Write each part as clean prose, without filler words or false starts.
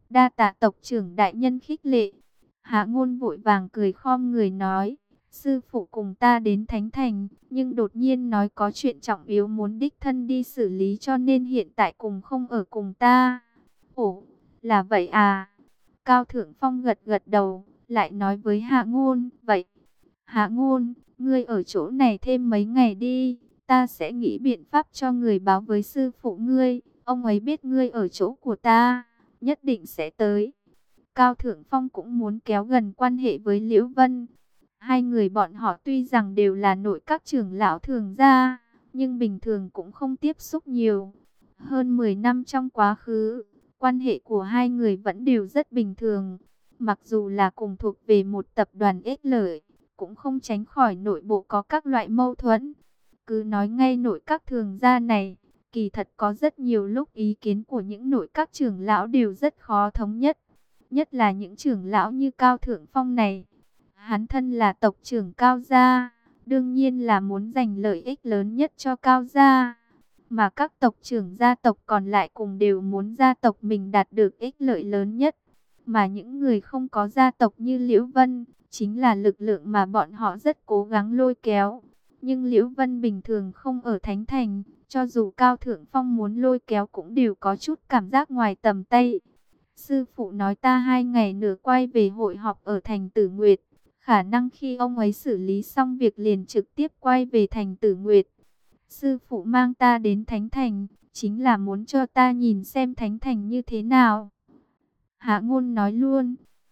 Đa tạ tộc trưởng đại nhân khích lệ. Hạ Ngôn vội vàng cười khom người nói, sư phụ cùng ta đến Thánh Thành, nhưng đột nhiên nói có chuyện trọng yếu muốn đích thân đi xử lý cho nên hiện tại cùng không ở cùng ta. Ồ, là vậy à? Cao Thượng Phong gật gật đầu, lại nói với Hạ Ngôn, vậy, Hạ Ngôn, ngươi ở chỗ này thêm mấy ngày đi, ta sẽ nghĩ biện pháp cho người báo với sư phụ ngươi, ông ấy biết ngươi ở chỗ của ta, nhất định sẽ tới. Cao Thượng Phong cũng muốn kéo gần quan hệ với Liễu Vân. Hai người bọn họ tuy rằng đều là nội các trưởng lão thường gia, nhưng bình thường cũng không tiếp xúc nhiều. Hơn 10 năm trong quá khứ, quan hệ của hai người vẫn đều rất bình thường. Mặc dù là cùng thuộc về một tập đoàn ích lợi, cũng không tránh khỏi nội bộ có các loại mâu thuẫn. Cứ nói ngay nội các thường gia này, kỳ thật có rất nhiều lúc ý kiến của những nội các trưởng lão đều rất khó thống nhất. Nhất là những trưởng lão như Cao Thượng Phong này. Hắn thân là tộc trưởng Cao gia, đương nhiên là muốn giành lợi ích lớn nhất cho Cao gia. Mà các tộc trưởng gia tộc còn lại cùng đều muốn gia tộc mình đạt được ích lợi lớn nhất. Mà những người không có gia tộc như Liễu Vân, chính là lực lượng mà bọn họ rất cố gắng lôi kéo. Nhưng Liễu Vân bình thường không ở Thánh Thành, cho dù Cao Thượng Phong muốn lôi kéo cũng đều có chút cảm giác ngoài tầm tay. Sư phụ nói ta 2 ngày nữa quay về hội họp ở thành Tử Nguyệt. Khả năng khi ông ấy xử lý xong việc liền trực tiếp quay về thành Tử Nguyệt. Sư phụ mang ta đến Thánh Thành, chính là muốn cho ta nhìn xem Thánh Thành như thế nào. Hạ Ngôn nói luôn.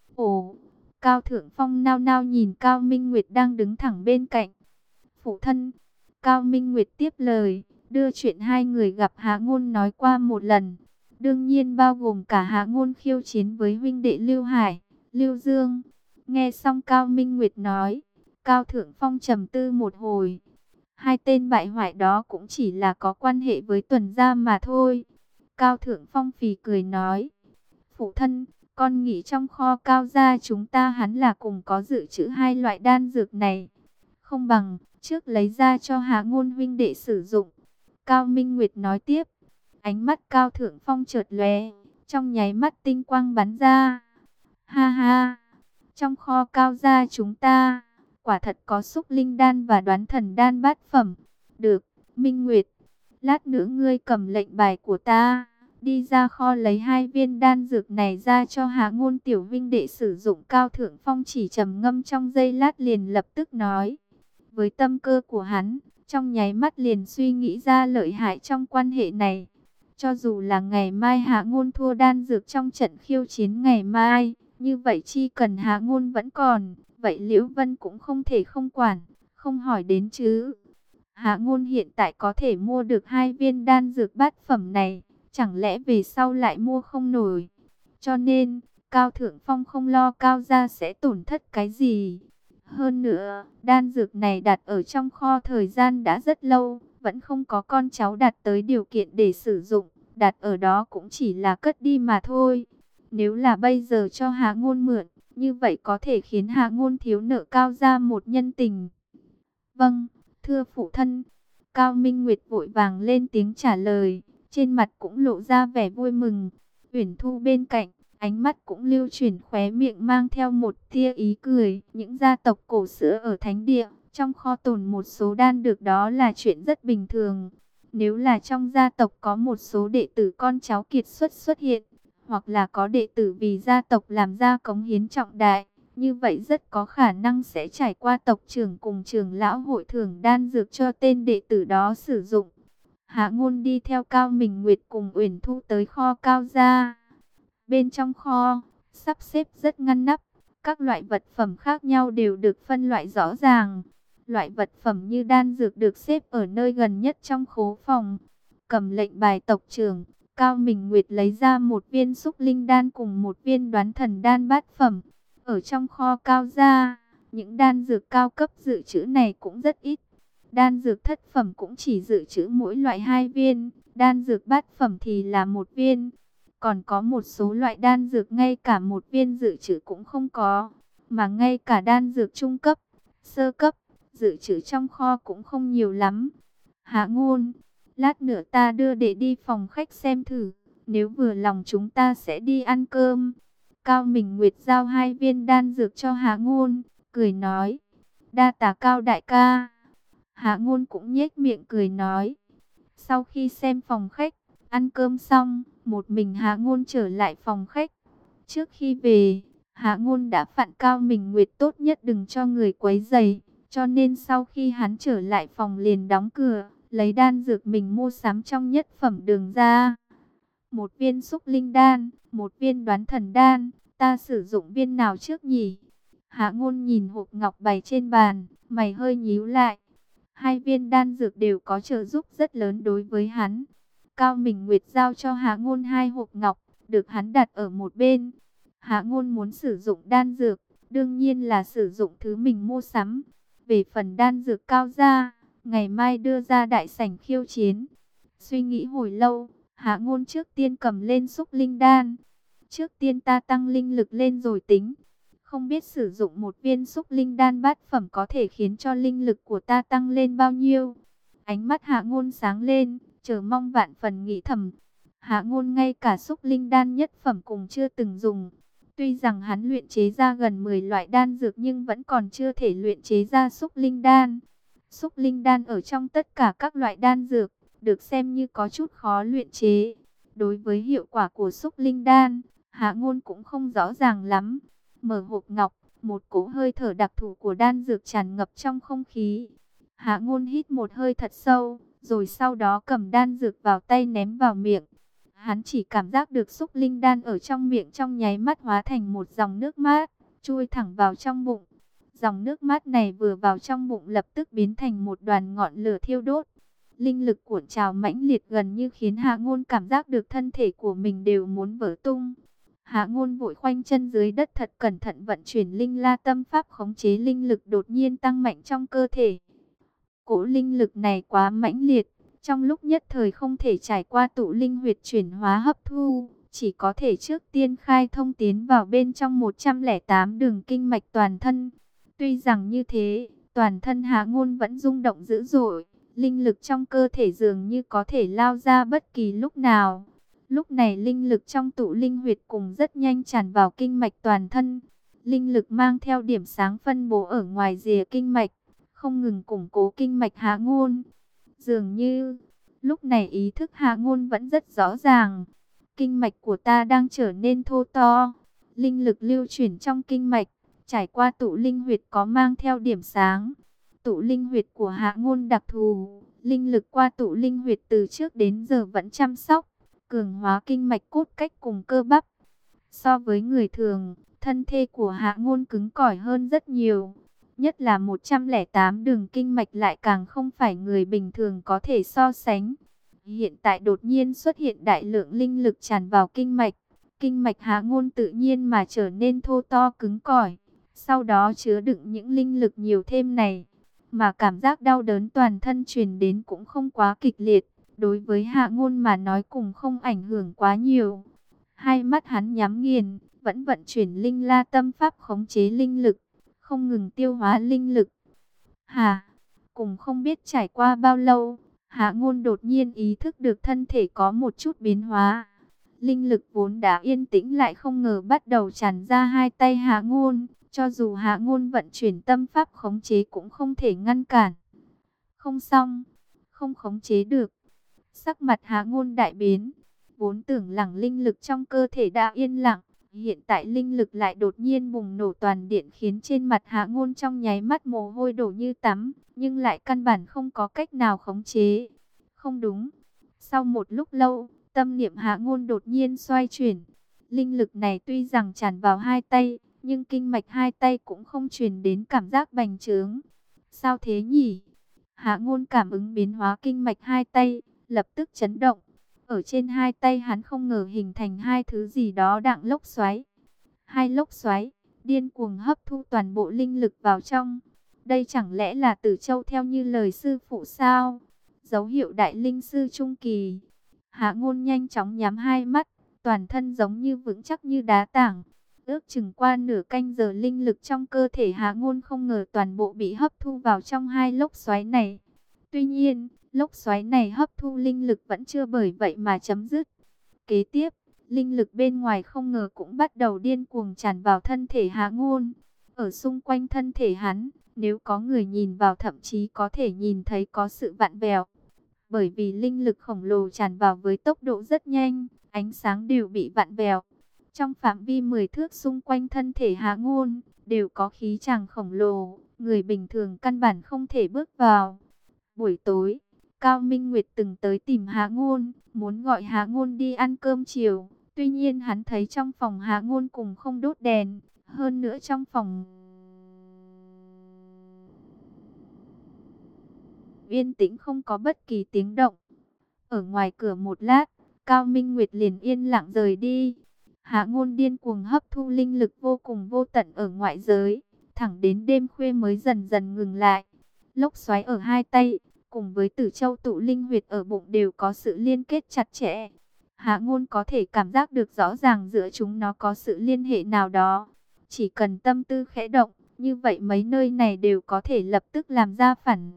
Ồ, Cao Thượng Phong nao nao nhìn Cao Minh Nguyệt đang đứng thẳng bên cạnh. Phụ thân, Cao Minh Nguyệt tiếp lời, đưa chuyện hai người gặp Hạ Ngôn nói qua một lần. Đương nhiên bao gồm cả Hạ Ngôn khiêu chiến với huynh đệ Lưu Hải, Lưu Dương. Nghe xong Cao Minh Nguyệt nói, Cao Thượng Phong trầm tư một hồi. Hai tên bại hoại đó cũng chỉ là có quan hệ với Tuần gia mà thôi. Cao Thượng Phong phì cười nói, phụ thân, con nghĩ trong kho Cao gia chúng ta hắn là cùng có dự trữ hai loại đan dược này. Không bằng, trước lấy ra cho Hạ Ngôn huynh đệ sử dụng. Cao Minh Nguyệt nói tiếp. Ánh mắt Cao Thượng Phong chợt lóe, trong nháy mắt tinh quang bắn ra. Ha ha, trong kho Cao gia chúng ta, quả thật có xúc linh đan và đoán thần đan bát phẩm. Được, Minh Nguyệt, lát nữa ngươi cầm lệnh bài của ta, đi ra kho lấy 2 viên đan dược này ra cho Hạ Ngôn tiểu vinh đệ sử dụng. Cao Thượng Phong chỉ trầm ngâm trong giây lát liền lập tức nói. Với tâm cơ của hắn, trong nháy mắt liền suy nghĩ ra lợi hại trong quan hệ này. Cho dù là ngày mai Hạ Ngôn thua đan dược trong trận khiêu chiến ngày mai, như vậy chi cần Hạ Ngôn vẫn còn, vậy Liễu Vân cũng không thể không quản, không hỏi đến chứ. Hạ Ngôn hiện tại có thể mua được 2 viên đan dược bát phẩm này, chẳng lẽ về sau lại mua không nổi. Cho nên, Cao Thượng Phong không lo Cao gia sẽ tổn thất cái gì. Hơn nữa, đan dược này đặt ở trong kho thời gian đã rất lâu, vẫn không có con cháu đặt tới điều kiện để sử dụng, đặt ở đó cũng chỉ là cất đi mà thôi. Nếu là bây giờ cho Hạ Ngôn mượn, như vậy có thể khiến Hạ Ngôn thiếu nợ Cao gia một nhân tình. Vâng, thưa phụ thân. Cao Minh Nguyệt vội vàng lên tiếng trả lời, trên mặt cũng lộ ra vẻ vui mừng. Uyển Thu bên cạnh, ánh mắt cũng lưu chuyển, khóe miệng mang theo một tia ý cười. Những gia tộc cổ xưa ở thánh địa, trong kho tồn một số đan dược đó là chuyện rất bình thường. Nếu là trong gia tộc có một số đệ tử con cháu kiệt xuất hiện, hoặc là có đệ tử vì gia tộc làm ra cống hiến trọng đại, như vậy rất có khả năng sẽ trải qua tộc trưởng cùng trưởng lão hội thưởng đan dược cho tên đệ tử đó sử dụng. Hạ Ngôn đi theo Cao Minh Nguyệt cùng Uyển Thu tới kho Cao gia. Bên trong kho, sắp xếp rất ngăn nắp, các loại vật phẩm khác nhau đều được phân loại rõ ràng. Loại vật phẩm như đan dược được xếp ở nơi gần nhất trong khố phòng. Cầm lệnh bài tộc trưởng, Cao Minh Nguyệt lấy ra một viên xúc linh đan cùng một viên đoán thần đan bát phẩm. Ở trong kho Cao gia, những đan dược cao cấp dự trữ này cũng rất ít. Đan dược thất phẩm cũng chỉ dự trữ mỗi loại 2 viên, đan dược bát phẩm thì là 1 viên. Còn có một số loại đan dược ngay cả 1 viên dự trữ cũng không có, mà ngay cả đan dược trung cấp, sơ cấp, dự trữ trong kho cũng không nhiều lắm. Hạ Ngôn, lát nữa ta đưa đệ đi phòng khách xem thử, nếu vừa lòng chúng ta sẽ đi ăn cơm. Cao Minh Nguyệt giao 2 viên đan dược cho Hạ Ngôn, cười nói, đa tạ Cao đại ca. Hạ Ngôn cũng nhếch miệng cười nói. Sau khi xem phòng khách, ăn cơm xong, một mình Hạ Ngôn trở lại phòng khách. Trước khi về, Hạ Ngôn đã dặn Cao Minh Nguyệt tốt nhất đừng cho người quấy rầy, cho nên sau khi hắn trở lại phòng liền đóng cửa, lấy đan dược mình mua sắm trong nhất phẩm đường ra. Một viên xúc linh đan, một viên đoán thần đan, ta sử dụng viên nào trước nhỉ? Hạ Ngôn nhìn hộp ngọc bày trên bàn, mày hơi nhíu lại. 2 viên đan dược đều có trợ giúp rất lớn đối với hắn. Cao Minh Nguyệt giao cho Hạ Ngôn 2 hộp ngọc, được hắn đặt ở một bên. Hạ Ngôn muốn sử dụng đan dược, đương nhiên là sử dụng thứ mình mua sắm. Về phần đan dược cao gia, ngày mai đưa ra đại sảnh khiêu chiến. Suy nghĩ hồi lâu, Hạ Ngôn trước tiên cầm lên xúc linh đan. Trước tiên ta tăng linh lực lên rồi tính. Không biết sử dụng một viên xúc linh đan bát phẩm có thể khiến cho linh lực của ta tăng lên bao nhiêu. Ánh mắt Hạ Ngôn sáng lên, chờ mong vạn phần nghĩ thầm. Hạ Ngôn ngay cả xúc linh đan nhất phẩm cùng chưa từng dùng. Tuy rằng hắn luyện chế ra gần 10 loại đan dược nhưng vẫn còn chưa thể luyện chế ra xúc linh đan. Xúc linh đan ở trong tất cả các loại đan dược, được xem như có chút khó luyện chế. Đối với hiệu quả của xúc linh đan, Hạ Ngôn cũng không rõ ràng lắm. Mở hộp ngọc, một cỗ hơi thở đặc thù của đan dược tràn ngập trong không khí. Hạ Ngôn hít một hơi thật sâu, rồi sau đó cầm đan dược vào tay ném vào miệng. Hắn chỉ cảm giác được xúc linh đan ở trong miệng trong nháy mắt hóa thành một dòng nước mát, chui thẳng vào trong bụng. Dòng nước mát này vừa vào trong bụng lập tức biến thành một đoàn ngọn lửa thiêu đốt. Linh lực cuộn trào mãnh liệt gần như khiến Hạ Ngôn cảm giác được thân thể của mình đều muốn vỡ tung. Hạ Ngôn vội khoanh chân dưới đất thật cẩn thận vận chuyển linh la tâm pháp khống chế linh lực đột nhiên tăng mạnh trong cơ thể. Cỗ linh lực này quá mãnh liệt, trong lúc nhất thời không thể trải qua tụ linh huyệt chuyển hóa hấp thu, chỉ có thể trước tiên khai thông tiến vào bên trong 108 đường kinh mạch toàn thân. Tuy rằng như thế, toàn thân Hạ Ngôn vẫn rung động dữ dội, linh lực trong cơ thể dường như có thể lao ra bất kỳ lúc nào. Lúc này linh lực trong tụ linh huyệt cùng rất nhanh tràn vào kinh mạch toàn thân. Linh lực mang theo điểm sáng phân bố ở ngoài rìa kinh mạch, không ngừng củng cố kinh mạch Hạ Ngôn. Dường như, lúc này ý thức Hạ Ngôn vẫn rất rõ ràng. Kinh mạch của ta đang trở nên thô to. Linh lực lưu chuyển trong kinh mạch, trải qua tụ linh huyệt có mang theo điểm sáng. Tụ linh huyệt của Hạ Ngôn đặc thù, linh lực qua tụ linh huyệt từ trước đến giờ vẫn chăm sóc, cường hóa kinh mạch cốt cách cùng cơ bắp. So với người thường, thân thể của Hạ Ngôn cứng cỏi hơn rất nhiều. Nhất là 108 đường kinh mạch lại càng không phải người bình thường có thể so sánh. Hiện tại đột nhiên xuất hiện đại lượng linh lực tràn vào kinh mạch. Kinh mạch Hạ Ngôn tự nhiên mà trở nên thô to cứng cỏi. Sau đó chứa đựng những linh lực nhiều thêm này. Mà cảm giác đau đớn toàn thân truyền đến cũng không quá kịch liệt. Đối với Hạ Ngôn mà nói cũng không ảnh hưởng quá nhiều. Hai mắt hắn nhắm nghiền, vẫn vận chuyển linh la tâm pháp khống chế linh lực, không ngừng tiêu hóa linh lực. Cùng không biết trải qua bao lâu, Hạ Ngôn đột nhiên ý thức được thân thể có một chút biến hóa. Linh lực vốn đã yên tĩnh lại không ngờ bắt đầu tràn ra hai tay Hạ Ngôn. Cho dù Hạ Ngôn vận chuyển tâm pháp khống chế cũng không thể ngăn cản. Không xong, không khống chế được. Sắc mặt Hạ Ngôn đại biến. Vốn tưởng lẳng linh lực trong cơ thể đã yên lặng. Hiện tại linh lực lại đột nhiên bùng nổ toàn điện khiến trên mặt Hạ Ngôn trong nháy mắt mồ hôi đổ như tắm. Nhưng lại căn bản không có cách nào khống chế. Không đúng. Sau một lúc lâu, tâm niệm Hạ Ngôn đột nhiên xoay chuyển. Linh lực này tuy rằng tràn vào hai tay, nhưng kinh mạch hai tay cũng không truyền đến cảm giác bành trướng. Sao thế nhỉ? Hạ Ngôn cảm ứng biến hóa kinh mạch hai tay, lập tức chấn động. Ở trên hai tay hắn không ngờ hình thành hai thứ gì đó đặng lốc xoáy. Hai lốc xoáy, điên cuồng hấp thu toàn bộ linh lực vào trong. Đây chẳng lẽ là Tử Châu theo như lời sư phụ sao? Dấu hiệu đại linh sư trung kỳ. Hạ Ngôn nhanh chóng nhắm hai mắt, toàn thân giống như vững chắc như đá tảng. Ước chừng qua nửa canh giờ linh lực trong cơ thể Hạ Ngôn không ngờ toàn bộ bị hấp thu vào trong hai lốc xoáy này. Tuy nhiên, lốc xoáy này hấp thu linh lực vẫn chưa bởi vậy mà chấm dứt. Kế tiếp, linh lực bên ngoài không ngờ cũng bắt đầu điên cuồng tràn vào thân thể Hạ Ngôn. Ở xung quanh thân thể hắn, nếu có người nhìn vào thậm chí có thể nhìn thấy có sự vặn vẹo. Bởi vì linh lực khổng lồ tràn vào với tốc độ rất nhanh, ánh sáng đều bị vặn vẹo. Trong phạm vi 10 thước xung quanh thân thể Hạ Ngôn, đều có khí tràng khổng lồ, người bình thường căn bản không thể bước vào. Buổi tối, Cao Minh Nguyệt từng tới tìm Hạ Ngôn, muốn gọi Hạ Ngôn đi ăn cơm chiều. Tuy nhiên hắn thấy trong phòng Hạ Ngôn cùng không đốt đèn, hơn nữa trong phòng yên tĩnh không có bất kỳ tiếng động. Ở ngoài cửa một lát, Cao Minh Nguyệt liền yên lặng rời đi. Hạ Ngôn điên cuồng hấp thu linh lực vô cùng vô tận ở ngoại giới, thẳng đến đêm khuya mới dần dần ngừng lại. Lốc xoáy ở hai tay, cùng với Tử Châu tụ linh huyệt ở bụng đều có sự liên kết chặt chẽ. Hạ Ngôn có thể cảm giác được rõ ràng giữa chúng nó có sự liên hệ nào đó. Chỉ cần tâm tư khẽ động, như vậy mấy nơi này đều có thể lập tức làm ra phản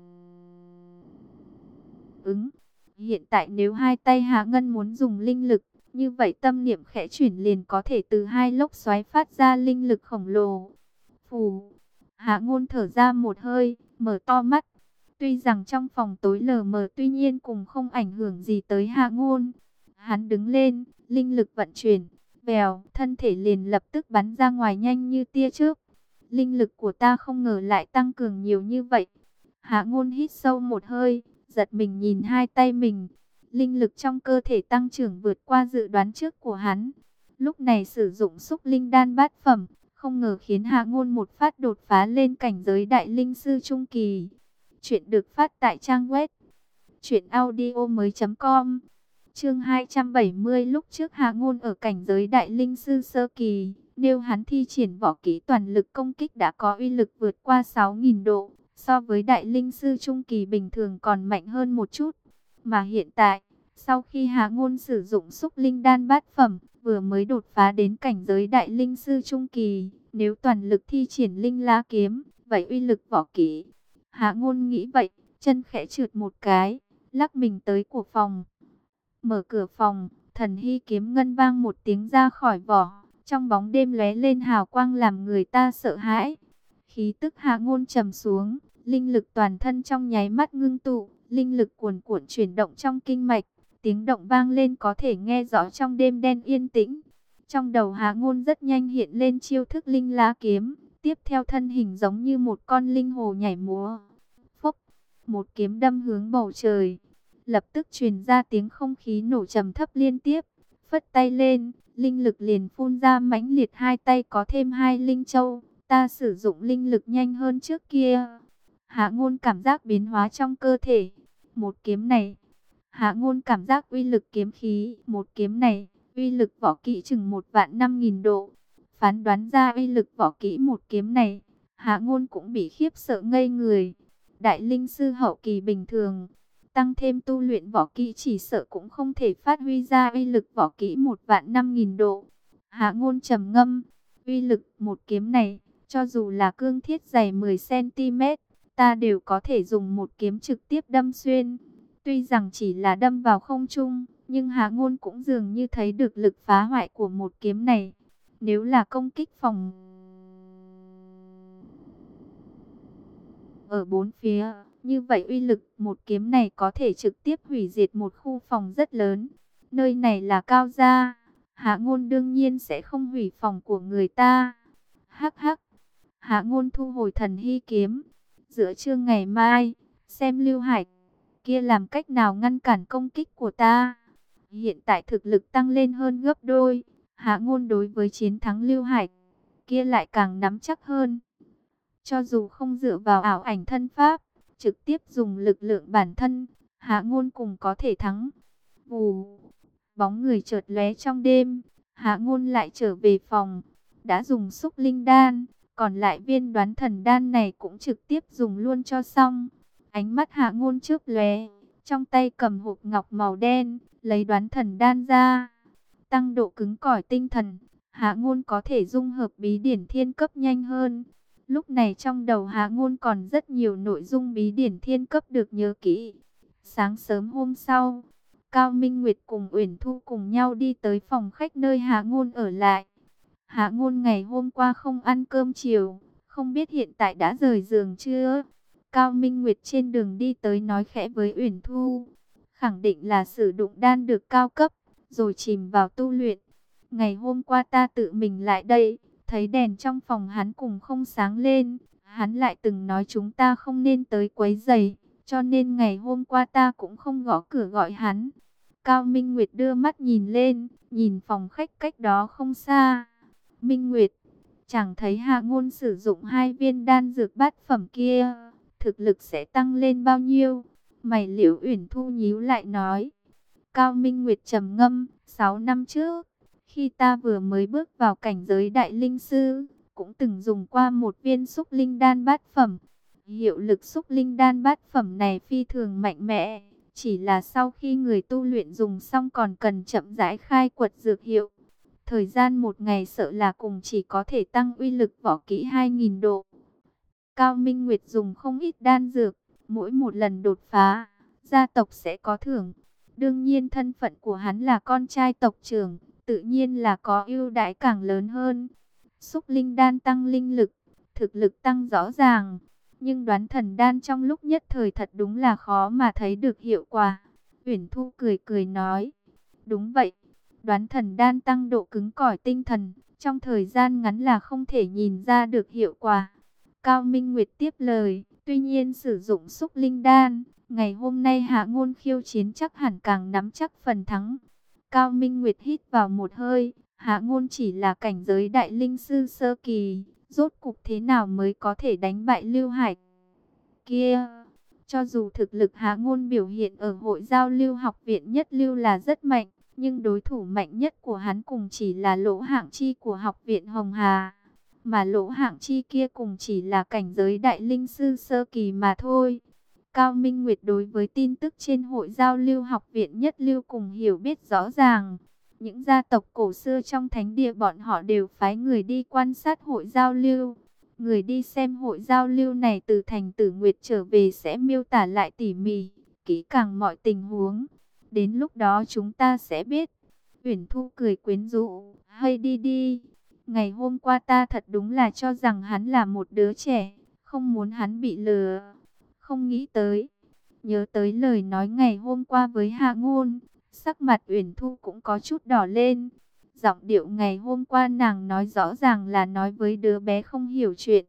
ứng. Hiện tại nếu hai tay Hạ Ngân muốn dùng linh lực, như vậy tâm niệm khẽ chuyển liền có thể từ hai lốc xoáy phát ra linh lực khổng lồ. Phù, Hạ Ngôn thở ra một hơi, mở to mắt. Tuy rằng trong phòng tối lờ mờ tuy nhiên cũng không ảnh hưởng gì tới Hạ Ngôn. Hắn đứng lên, linh lực vận chuyển, vèo, thân thể liền lập tức bắn ra ngoài nhanh như tia chớp. Linh lực của ta không ngờ lại tăng cường nhiều như vậy. Hạ Ngôn hít sâu một hơi, giật mình nhìn hai tay mình. Linh lực trong cơ thể tăng trưởng vượt qua dự đoán trước của hắn. Lúc này sử dụng xúc linh đan bát phẩm, không ngờ khiến Hạ Ngôn một phát đột phá lên cảnh giới đại linh sư trung kỳ. Chuyện được phát tại trang web truyệnaudiomoi.com. Chương 270. Lúc trước Hạ Ngôn ở cảnh giới đại linh sư sơ kỳ, nếu hắn thi triển võ kỹ toàn lực công kích đã có uy lực vượt qua 6.000 độ, so với đại linh sư trung kỳ bình thường còn mạnh hơn một chút. Mà hiện tại, sau khi Hạ Ngôn sử dụng xúc linh đan bát phẩm, vừa mới đột phá đến cảnh giới đại linh sư trung kỳ, nếu toàn lực thi triển linh la kiếm, vậy uy lực võ kỹ. Hạ Ngôn nghĩ vậy, chân khẽ trượt một cái, lắc mình tới của phòng. Mở cửa phòng, thần hy kiếm ngân vang một tiếng ra khỏi vỏ, trong bóng đêm lóe lên hào quang làm người ta sợ hãi. Khí tức Hạ Ngôn trầm xuống, linh lực toàn thân trong nháy mắt ngưng tụ, linh lực cuồn cuộn chuyển động trong kinh mạch, tiếng động vang lên có thể nghe rõ trong đêm đen yên tĩnh. Trong đầu Hạ Ngôn rất nhanh hiện lên chiêu thức linh lá kiếm, tiếp theo thân hình giống như một con linh hồ nhảy múa. Phốc, một kiếm đâm hướng bầu trời, lập tức truyền ra tiếng không khí nổ trầm thấp liên tiếp. Phất tay lên, linh lực liền phun ra mãnh liệt, hai tay có thêm hai linh châu, ta sử dụng linh lực nhanh hơn trước kia. Hạ Ngôn cảm giác biến hóa trong cơ thể. Một kiếm này, Hạ Ngôn cảm giác uy lực kiếm khí, một kiếm này, uy lực võ kỹ chừng 1.500.000 độ. Phán đoán ra uy lực võ kỹ một kiếm này, Hạ Ngôn cũng bị khiếp sợ ngây người. Đại linh sư hậu kỳ bình thường, tăng thêm tu luyện võ kỹ chỉ sợ cũng không thể phát huy ra uy lực võ kỹ 1.500.000 độ. Hạ Ngôn trầm ngâm, uy lực một kiếm này, cho dù là cương thiết dày 10 cm, ta đều có thể dùng một kiếm trực tiếp đâm xuyên. Tuy rằng chỉ là đâm vào không trung, nhưng Hạ Ngôn cũng dường như thấy được lực phá hoại của một kiếm này. Nếu là công kích phòng ở bốn phía, như vậy uy lực một kiếm này có thể trực tiếp hủy diệt một khu phòng rất lớn. Nơi này là Cao gia, Hạ Ngôn đương nhiên sẽ không hủy phòng của người ta. Hắc hắc. Hạ Ngôn thu hồi thần hy kiếm. Giữa trưa ngày mai, xem Lưu Hải kia làm cách nào ngăn cản công kích của ta. Hiện tại thực lực tăng lên hơn gấp đôi, Hạ Ngôn đối với chiến thắng Lưu Hải kia lại càng nắm chắc hơn. Cho dù không dựa vào ảo ảnh thân pháp, trực tiếp dùng lực lượng bản thân, Hạ Ngôn cũng có thể thắng. Vù, bóng người chợt lóe trong đêm, Hạ Ngôn lại trở về phòng, đã dùng xúc linh đan, còn lại viên đoán thần đan này cũng trực tiếp dùng luôn cho xong. Ánh mắt Hạ Ngôn chớp lóe, trong tay cầm hộp ngọc màu đen, lấy đoán thần đan ra, tăng độ cứng cỏi tinh thần, Hạ Ngôn có thể dung hợp bí điển thiên cấp nhanh hơn. Lúc này trong đầu Hạ Ngôn còn rất nhiều nội dung bí điển thiên cấp được nhớ kỹ. Sáng sớm hôm sau, Cao Minh Nguyệt cùng Uyển Thu cùng nhau đi tới phòng khách nơi Hạ Ngôn ở lại. Hạ Ngôn ngày hôm qua không ăn cơm chiều, không biết hiện tại đã rời giường chưa? Cao Minh Nguyệt trên đường đi tới nói khẽ với Uyển Thu, khẳng định là sử dụng đan dược cao cấp, rồi chìm vào tu luyện. Ngày hôm qua ta tự mình lại đây, thấy đèn trong phòng hắn cùng không sáng lên, hắn lại từng nói chúng ta không nên tới quấy rầy, cho nên ngày hôm qua ta cũng không gõ cửa gọi hắn. Cao Minh Nguyệt đưa mắt nhìn lên, nhìn phòng khách cách đó không xa. Minh Nguyệt, chẳng thấy Hạ Ngôn sử dụng 2 viên đan dược bát phẩm kia, thực lực sẽ tăng lên bao nhiêu? Mày Liễu Uyển Thu nhíu lại nói. Cao Minh Nguyệt trầm ngâm, 6 năm trước, khi ta vừa mới bước vào cảnh giới đại linh sư, cũng từng dùng qua 1 viên xúc linh đan bát phẩm. Hiệu lực xúc linh đan bát phẩm này phi thường mạnh mẽ, chỉ là sau khi người tu luyện dùng xong còn cần chậm rãi khai quật dược hiệu. Thời gian 1 ngày sợ là cùng chỉ có thể tăng uy lực võ kỹ 2000 độ. Cao Minh Nguyệt dùng không ít đan dược, mỗi một lần đột phá, gia tộc sẽ có thưởng. Đương nhiên thân phận của hắn là con trai tộc trưởng, tự nhiên là có ưu đãi càng lớn hơn. Xúc linh đan tăng linh lực, thực lực tăng rõ ràng. Nhưng đoán thần đan trong lúc nhất thời thật đúng là khó mà thấy được hiệu quả. Uyển Thu cười cười nói, đúng vậy, đoán thần đan tăng độ cứng cỏi tinh thần, trong thời gian ngắn là không thể nhìn ra được hiệu quả. Cao Minh Nguyệt tiếp lời, tuy nhiên sử dụng xúc linh đan, ngày hôm nay Hạ Ngôn khiêu chiến chắc hẳn càng nắm chắc phần thắng. Cao Minh Nguyệt hít vào một hơi, Hạ Ngôn chỉ là cảnh giới đại linh sư sơ kỳ, rốt cục thế nào mới có thể đánh bại Lưu Hải kia? Cho dù thực lực Hạ Ngôn biểu hiện ở hội giao lưu học viện nhất lưu là rất mạnh, nhưng đối thủ mạnh nhất của hắn cùng chỉ là Lỗ Hạng Chi của học viện Hồng Hà. Mà Lỗ Hạng Chi kia cùng chỉ là cảnh giới đại linh sư sơ kỳ mà thôi. Cao Minh Nguyệt đối với tin tức trên hội giao lưu học viện nhất lưu cùng hiểu biết rõ ràng. Những gia tộc cổ xưa trong thánh địa bọn họ đều phái người đi quan sát hội giao lưu. Người đi xem hội giao lưu này từ thành Tử Nguyệt trở về sẽ miêu tả lại tỉ mỉ, kỹ càng mọi tình huống. Đến lúc đó chúng ta sẽ biết. Uyển Thu cười quyến rũ, hay đi đi. Ngày hôm qua ta thật đúng là cho rằng hắn là một đứa trẻ, không muốn hắn bị lừa. Không nghĩ tới, nhớ tới lời nói ngày hôm qua với Hạ Ngôn, sắc mặt Uyển Thu cũng có chút đỏ lên. Giọng điệu ngày hôm qua nàng nói rõ ràng là nói với đứa bé không hiểu chuyện.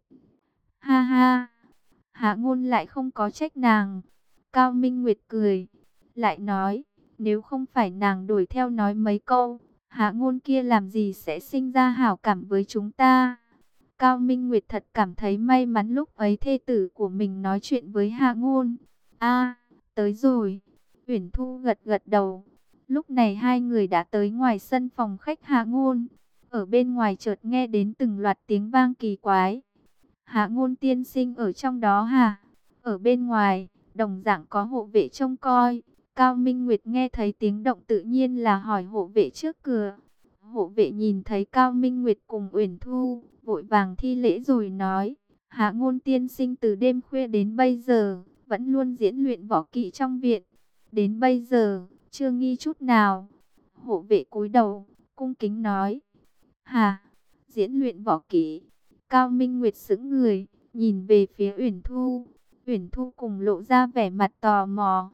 Ha ha, Hạ Ngôn lại không có trách nàng. Cao Minh Nguyệt cười, lại nói, nếu không phải nàng đuổi theo nói mấy câu, Hạ Ngôn kia làm gì sẽ sinh ra hảo cảm với chúng ta. Cao Minh Nguyệt thật cảm thấy may mắn lúc ấy thê tử của mình nói chuyện với Hạ Ngôn. A, tới rồi. Uyển Thu gật gật đầu. Lúc này hai người đã tới ngoài sân phòng khách Hạ Ngôn. Ở bên ngoài chợt nghe đến từng loạt tiếng vang kỳ quái. Hạ Ngôn tiên sinh ở trong đó hả? Ở bên ngoài, đồng dạng có hộ vệ trông coi. Cao Minh Nguyệt nghe thấy tiếng động tự nhiên là hỏi hộ vệ trước cửa. Hộ vệ nhìn thấy Cao Minh Nguyệt cùng Uyển Thu, vội vàng thi lễ rồi nói, Hạ Ngôn tiên sinh từ đêm khuya đến bây giờ, vẫn luôn diễn luyện võ kỹ trong viện. Đến bây giờ, chưa nghi chút nào. Hộ vệ cúi đầu, cung kính nói, Hà, diễn luyện võ kỹ. Cao Minh Nguyệt sững người, nhìn về phía Uyển Thu. Uyển Thu cùng lộ ra vẻ mặt tò mò.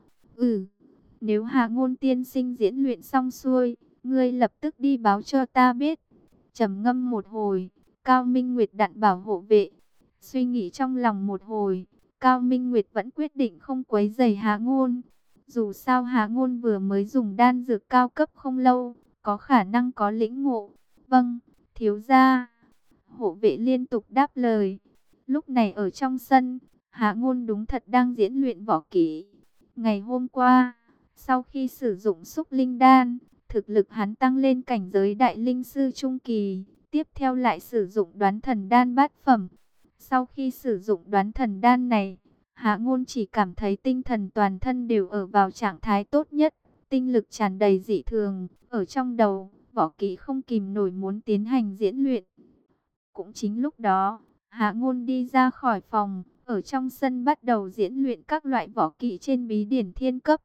Nếu Hạ Ngôn tiên sinh diễn luyện xong xuôi, ngươi lập tức đi báo cho ta biết. Trầm ngâm một hồi, Cao Minh Nguyệt dặn bảo hộ vệ. Suy nghĩ trong lòng một hồi, Cao Minh Nguyệt vẫn quyết định không quấy rầy Hạ Ngôn. Dù sao Hạ Ngôn vừa mới dùng đan dược cao cấp không lâu, có khả năng có lĩnh ngộ. Vâng, thiếu gia. Hộ vệ liên tục đáp lời. Lúc này ở trong sân, Hạ Ngôn đúng thật đang diễn luyện võ kỹ. Ngày hôm qua, sau khi sử dụng xúc linh đan, thực lực hắn tăng lên cảnh giới đại linh sư trung kỳ. Tiếp theo lại sử dụng đoán thần đan bát phẩm. Sau khi sử dụng đoán thần đan này, Hạ Ngôn chỉ cảm thấy tinh thần toàn thân đều ở vào trạng thái tốt nhất. Tinh lực tràn đầy dị thường, ở trong đầu, võ kỹ không kìm nổi muốn tiến hành diễn luyện. Cũng chính lúc đó, Hạ Ngôn đi ra khỏi phòng, ở trong sân bắt đầu diễn luyện các loại võ kỹ trên bí điển thiên cấp.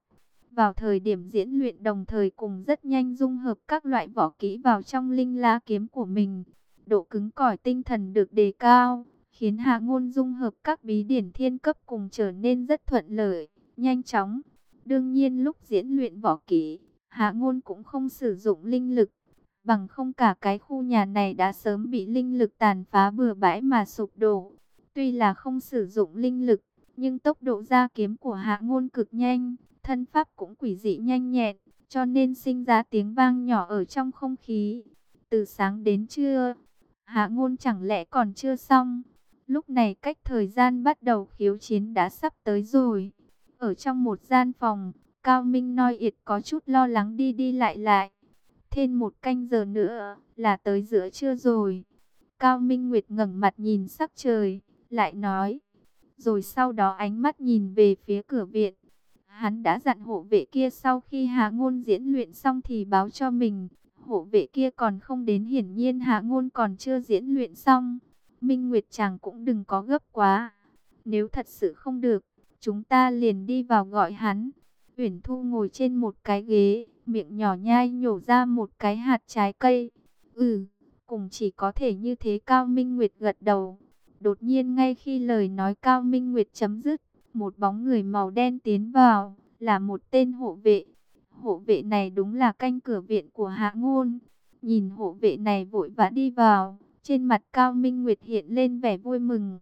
Vào thời điểm diễn luyện đồng thời cùng rất nhanh dung hợp các loại võ kỹ vào trong linh lá kiếm của mình. Độ cứng cỏi tinh thần được đề cao, khiến Hạ Ngôn dung hợp các bí điển thiên cấp cùng trở nên rất thuận lợi, nhanh chóng. Đương nhiên lúc diễn luyện võ kỹ, Hạ Ngôn cũng không sử dụng linh lực, bằng không cả cái khu nhà này đã sớm bị linh lực tàn phá bừa bãi mà sụp đổ. Tuy là không sử dụng linh lực, nhưng tốc độ ra kiếm của Hạ Ngôn cực nhanh, thân pháp cũng quỷ dị nhanh nhẹn, cho nên sinh ra tiếng vang nhỏ ở trong không khí. Từ sáng đến trưa, Hạ Ngôn chẳng lẽ còn chưa xong? Lúc này cách thời gian bắt đầu khiêu chiến đã sắp tới rồi. Ở trong một gian phòng, Cao Minh Noi Yết có chút lo lắng đi đi lại lại. Thêm một canh giờ nữa là tới giữa trưa rồi. Cao Minh Nguyệt ngẩng mặt nhìn sắc trời, lại nói. Rồi sau đó ánh mắt nhìn về phía cửa viện. Hắn đã dặn hộ vệ kia sau khi Hạ Ngôn diễn luyện xong thì báo cho mình. Hộ vệ kia còn không đến, hiển nhiên Hạ Ngôn còn chưa diễn luyện xong. Minh Nguyệt chàng cũng đừng có gấp quá. Nếu thật sự không được, chúng ta liền đi vào gọi hắn. Uyển Thu ngồi trên một cái ghế, miệng nhỏ nhai nhổ ra một cái hạt trái cây. Cùng chỉ có thể như thế. Cao Minh Nguyệt gật đầu. Đột nhiên ngay khi lời nói Cao Minh Nguyệt chấm dứt, một bóng người màu đen tiến vào, là một tên hộ vệ. Hộ vệ này đúng là canh cửa viện của Hạ Ngôn. Nhìn hộ vệ này vội vã đi vào, trên mặt Cao Minh Nguyệt hiện lên vẻ vui mừng.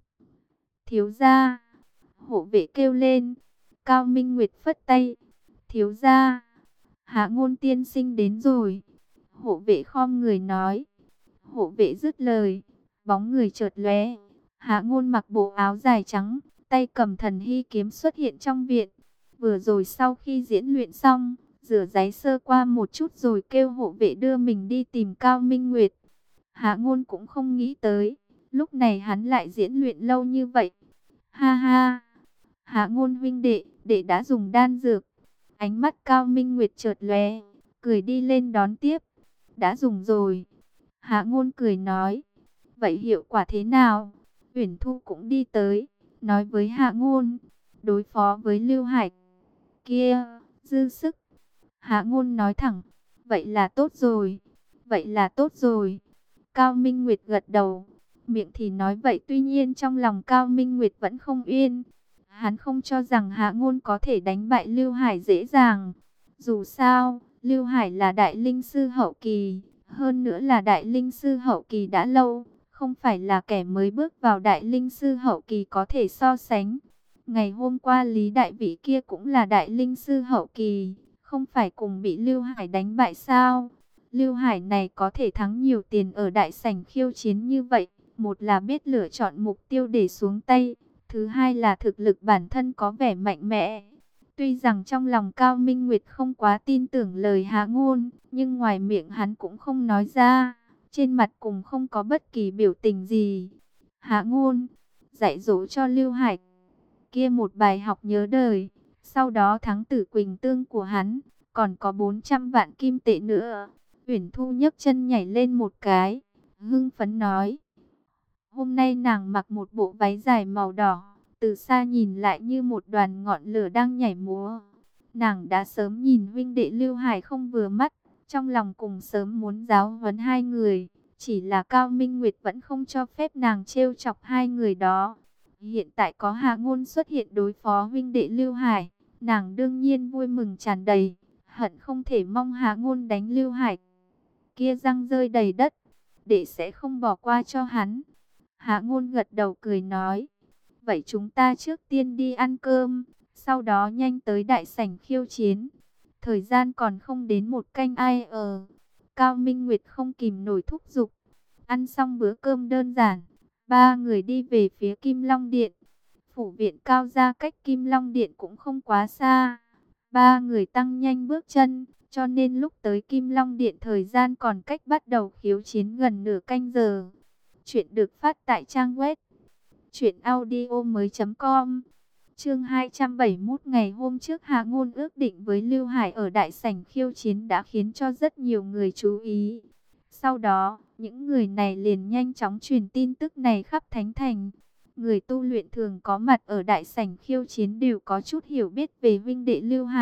Thiếu gia, hộ vệ kêu lên. Cao Minh Nguyệt phất tay. Thiếu gia, Hạ Ngôn tiên sinh đến rồi. Hộ vệ khom người nói. Hộ vệ dứt lời, bóng người chợt lóe. Hạ Ngôn mặc bộ áo dài trắng, tay cầm thần hy kiếm xuất hiện trong viện. Vừa rồi sau khi diễn luyện xong, rửa ráy sơ qua một chút rồi kêu hộ vệ đưa mình đi tìm Cao Minh Nguyệt. Hạ Ngôn cũng không nghĩ tới, lúc này hắn lại diễn luyện lâu như vậy. Ha ha, Hạ Ngôn huynh đệ, đệ đã dùng đan dược. Ánh mắt Cao Minh Nguyệt chợt lóe, cười đi lên đón tiếp. Đã dùng rồi. Hạ Ngôn cười nói. Vậy hiệu quả thế nào? Uyển Thu cũng đi tới, nói với Hạ Ngôn, đối phó với Lưu Hải kia, dư sức. Hạ Ngôn nói thẳng, vậy là tốt rồi, vậy là tốt rồi. Cao Minh Nguyệt gật đầu, miệng thì nói vậy, tuy nhiên trong lòng Cao Minh Nguyệt vẫn không yên. Hắn không cho rằng Hạ Ngôn có thể đánh bại Lưu Hải dễ dàng. Dù sao, Lưu Hải là đại linh sư hậu kỳ, hơn nữa là đại linh sư hậu kỳ đã lâu, không phải là kẻ mới bước vào đại linh sư hậu kỳ có thể so sánh. Ngày hôm qua Lý Đại Vĩ kia cũng là đại linh sư hậu kỳ, không phải cùng bị Lưu Hải đánh bại sao? Lưu Hải này có thể thắng nhiều tiền ở đại sảnh khiêu chiến như vậy, một là biết lựa chọn mục tiêu để xuống tay, thứ hai là thực lực bản thân có vẻ mạnh mẽ. Tuy rằng trong lòng Cao Minh Nguyệt không quá tin tưởng lời Hạ Ngôn, nhưng ngoài miệng hắn cũng không nói ra, trên mặt cũng không có bất kỳ biểu tình gì. Hạ Ngôn dạy dỗ cho Lưu Hải kia một bài học nhớ đời, sau đó thắng Tử Quỳnh Tương của hắn, còn có 400 vạn kim tệ nữa. Uyển Thu nhấc chân nhảy lên một cái, hưng phấn nói. Hôm nay nàng mặc một bộ váy dài màu đỏ, từ xa nhìn lại như một đoàn ngọn lửa đang nhảy múa. Nàng đã sớm nhìn huynh đệ Lưu Hải không vừa mắt, trong lòng cùng sớm muốn giáo huấn hai người. Chỉ là Cao Minh Nguyệt vẫn không cho phép nàng trêu chọc hai người đó. Hiện tại có Hạ Ngôn xuất hiện đối phó huynh đệ Lưu Hải, nàng đương nhiên vui mừng tràn đầy, hận không thể mong Hạ Ngôn đánh Lưu Hải kia răng rơi đầy đất, đệ sẽ không bỏ qua cho hắn. Hạ Ngôn gật đầu cười nói, vậy chúng ta trước tiên đi ăn cơm, sau đó nhanh tới đại sảnh khiêu chiến. Thời gian còn không đến một canh ai ở. Cao Minh Nguyệt không kìm nổi thúc giục. Ăn xong bữa cơm đơn giản, ba người đi về phía Kim Long Điện. Phủ viện Cao gia cách Kim Long Điện cũng không quá xa. Ba người tăng nhanh bước chân, cho nên lúc tới Kim Long Điện thời gian còn cách bắt đầu khiêu chiến gần nửa canh giờ. Chuyện được phát tại trang web truyệnaudiomoi.com. Chương 271. Ngày hôm trước Hạ Ngôn ước định với Lưu Hải ở đại sảnh khiêu chiến đã khiến cho rất nhiều người chú ý. Sau đó, những người này liền nhanh chóng truyền tin tức này khắp Thánh Thành. Người tu luyện thường có mặt ở đại sảnh khiêu chiến đều có chút hiểu biết về huynh đệ Lưu Hải,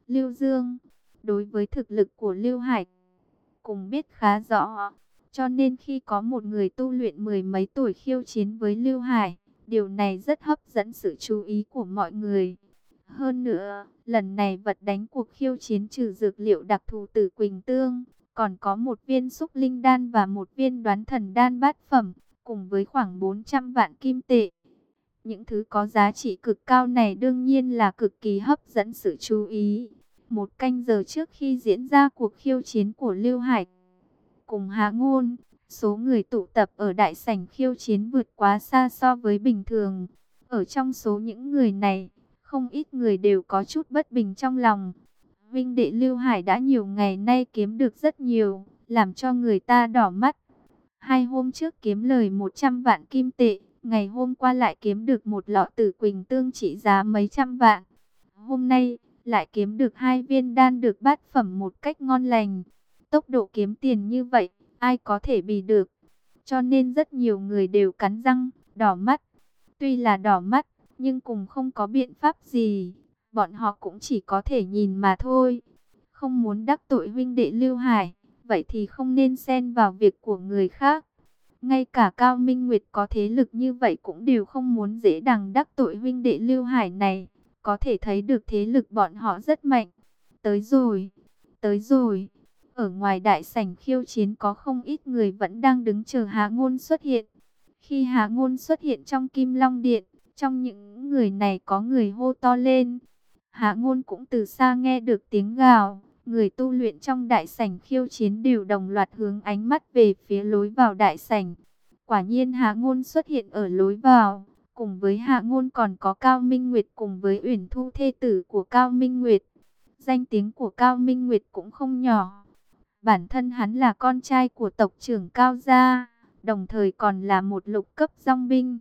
Lưu Dương đối với thực lực của Lưu Hải cùng biết khá rõ, cho nên khi có một người tu luyện mười mấy tuổi khiêu chiến với Lưu Hải, điều này rất hấp dẫn sự chú ý của mọi người. Hơn nữa, lần này vật đánh cuộc khiêu chiến trừ dược liệu đặc thù Tử Quỳnh Tương, còn có một viên xúc linh đan và một viên đoán thần đan bát phẩm, cùng với khoảng 400 vạn kim tệ. Những thứ có giá trị cực cao này đương nhiên là cực kỳ hấp dẫn sự chú ý. Một canh giờ trước khi diễn ra cuộc khiêu chiến của Lưu Hải cùng Hạ Ngôn, số người tụ tập ở đại sảnh khiêu chiến vượt quá xa so với bình thường. Ở trong số những người này, không ít người đều có chút bất bình trong lòng. Vinh đệ Lưu Hải đã nhiều ngày nay kiếm được rất nhiều, làm cho người ta đỏ mắt. 2 hôm trước kiếm lời 100 vạn kim tệ, ngày hôm qua lại kiếm được một lọ Tử Quỳnh Tương trị giá mấy trăm vạn. Hôm nay lại kiếm được 2 viên đan được bát phẩm một cách ngon lành. Tốc độ kiếm tiền như vậy, ai có thể bì được. Cho nên rất nhiều người đều cắn răng, đỏ mắt. Tuy là đỏ mắt, nhưng cũng không có biện pháp gì. Bọn họ cũng chỉ có thể nhìn mà thôi. Không muốn đắc tội huynh đệ Lưu Hải, vậy thì không nên xen vào việc của người khác. Ngay cả Cao Minh Nguyệt có thế lực như vậy cũng đều không muốn dễ dàng đắc tội huynh đệ Lưu Hải này. Có thể thấy được thế lực bọn họ rất mạnh. Tới rồi, tới rồi. Ở ngoài đại sảnh khiêu chiến có không ít người vẫn đang đứng chờ Hạ Ngôn xuất hiện. Khi Hạ Ngôn xuất hiện trong Kim Long Điện, trong những người này có người hô to lên. Hạ Ngôn cũng từ xa nghe được tiếng gào. Người tu luyện trong đại sảnh khiêu chiến đều đồng loạt hướng ánh mắt về phía lối vào đại sảnh. Quả nhiên Hạ Ngôn xuất hiện ở lối vào. Cùng với Hạ Ngôn còn có Cao Minh Nguyệt cùng với Uyển Thu thê tử của Cao Minh Nguyệt. Danh tiếng của Cao Minh Nguyệt cũng không nhỏ. Bản thân hắn là con trai của tộc trưởng Cao gia, đồng thời còn là một lục cấp dòng binh.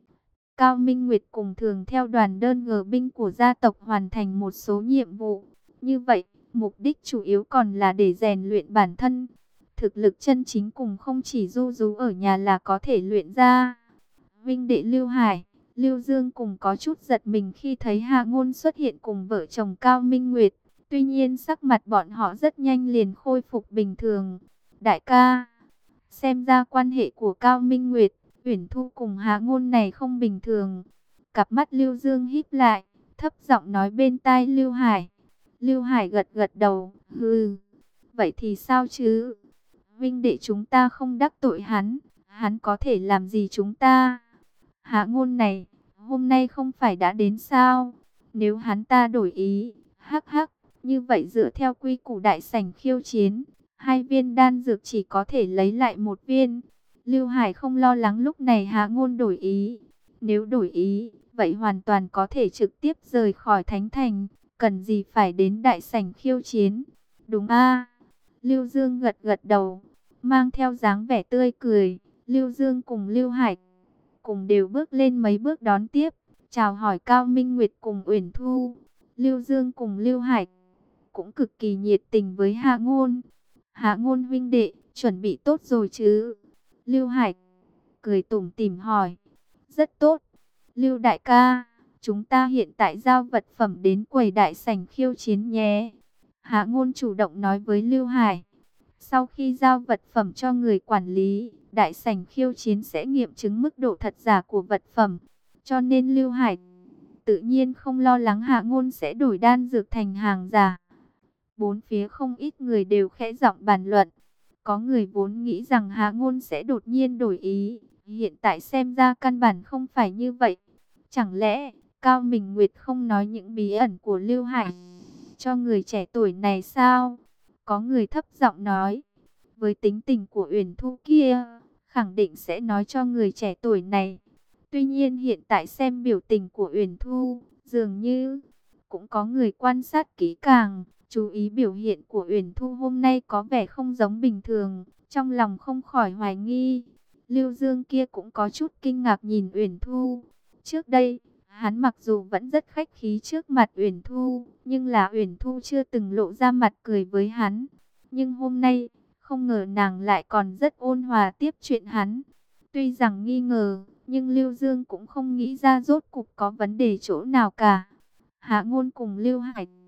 Cao Minh Nguyệt cùng thường theo đoàn đơn ngờ binh của gia tộc hoàn thành một số nhiệm vụ. Như vậy, mục đích chủ yếu còn là để rèn luyện bản thân. Thực lực chân chính cùng không chỉ ru rú ở nhà là có thể luyện ra. Vinh đệ Lưu Hải, Lưu Dương cùng có chút giật mình khi thấy Hạ Ngôn xuất hiện cùng vợ chồng Cao Minh Nguyệt. Tuy nhiên sắc mặt bọn họ rất nhanh liền khôi phục bình thường. Đại ca, xem ra quan hệ của Cao Minh Nguyệt, Uyển Thu cùng Hạ Ngôn này không bình thường. Cặp mắt Lưu Dương híp lại, thấp giọng nói bên tai Lưu Hải. Lưu Hải gật gật đầu, hừ, vậy thì sao chứ? Vinh đệ chúng ta không đắc tội hắn, hắn có thể làm gì chúng ta? Hạ Ngôn này, hôm nay không phải đã đến sao? Nếu hắn ta đổi ý, hắc hắc, như vậy dựa theo quy củ đại sảnh khiêu chiến, 2 viên đan dược chỉ có thể lấy lại 1 viên. Lưu Hải không lo lắng lúc này Hạ Ngôn đổi ý. Nếu đổi ý, vậy hoàn toàn có thể trực tiếp rời khỏi Thánh Thành, cần gì phải đến đại sảnh khiêu chiến. Đúng a? Lưu Dương gật gật đầu, mang theo dáng vẻ tươi cười. Lưu Dương cùng Lưu Hải cùng đều bước lên mấy bước đón tiếp, chào hỏi Cao Minh Nguyệt cùng Uyển Thu. Lưu Dương cùng Lưu Hải cũng cực kỳ nhiệt tình với Hạ Ngôn. Hạ Ngôn huynh đệ, chuẩn bị tốt rồi chứ? Lưu Hải cười tủm tỉm hỏi. Rất tốt. Lưu đại ca, chúng ta hiện tại giao vật phẩm đến quầy đại sảnh khiêu chiến nhé. Hạ Ngôn chủ động nói với Lưu Hải. Sau khi giao vật phẩm cho người quản lý, đại sảnh khiêu chiến sẽ nghiệm chứng mức độ thật giả của vật phẩm. Cho nên Lưu Hải tự nhiên không lo lắng Hạ Ngôn sẽ đổi đan dược thành hàng giả. Bốn phía không ít người đều khẽ giọng bàn luận. Có người vốn nghĩ rằng Hạ Ngôn sẽ đột nhiên đổi ý. Hiện tại xem ra căn bản không phải như vậy. Chẳng lẽ Cao Minh Nguyệt không nói những bí ẩn của Lưu Hải cho người trẻ tuổi này sao? Có người thấp giọng nói. Với tính tình của Uyển Thu kia, khẳng định sẽ nói cho người trẻ tuổi này. Tuy nhiên hiện tại xem biểu tình của Uyển Thu, dường như cũng có người quan sát kỹ càng, chú ý biểu hiện của Uyển Thu hôm nay có vẻ không giống bình thường, trong lòng không khỏi hoài nghi. Lưu Dương kia cũng có chút kinh ngạc nhìn Uyển Thu. Trước đây, hắn mặc dù vẫn rất khách khí trước mặt Uyển Thu, nhưng là Uyển Thu chưa từng lộ ra mặt cười với hắn. Nhưng hôm nay, không ngờ nàng lại còn rất ôn hòa tiếp chuyện hắn. Tuy rằng nghi ngờ, nhưng Lưu Dương cũng không nghĩ ra rốt cục có vấn đề chỗ nào cả. Hạ Ngôn cùng Lưu Hải